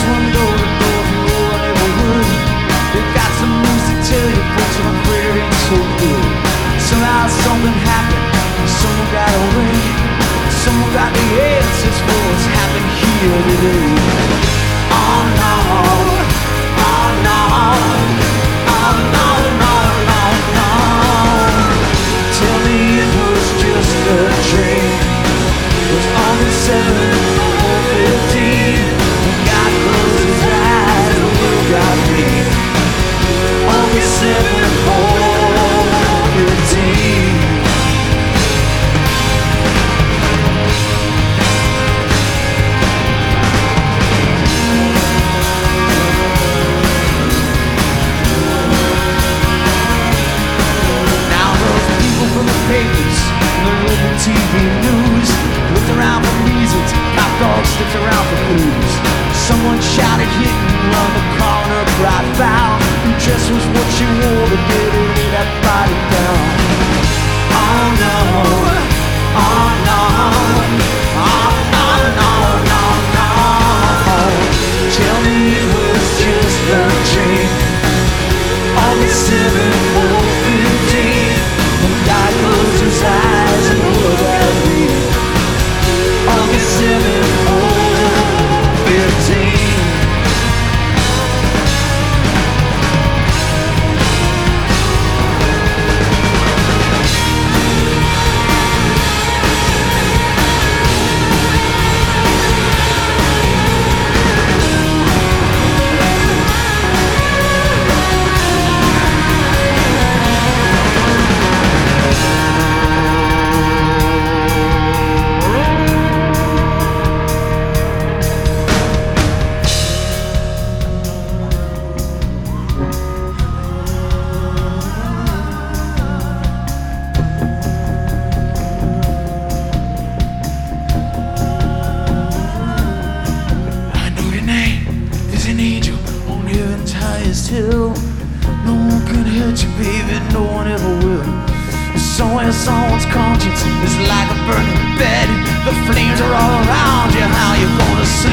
run door to door from rural neighborhood. They got some news to tell you, but your career ain't so good. Somehow something happened, someone got away. Someone got the answers for what's happened here today. Oh no, oh no, oh no, no, no, no. Tell me it was just a dream. It was only 7:15. God closed his eyes, the world got me. Only 7:15. Papers and the local TV news looked around for reasons, cop dogs sticked around for clues. Someone shouted hit and run, the corner cried foul. Her dress was what she wore to get her in that body down. Oh no, oh no, oh no, no, no, no. Tell me it was just a dream. Only 7:15. God closed his eyes and looked at me. Only 7:15. Hill. No one can hurt you, baby, no one ever will. Somewhere someone's conscience is like a burning bed. The flames are all around you, how you gonna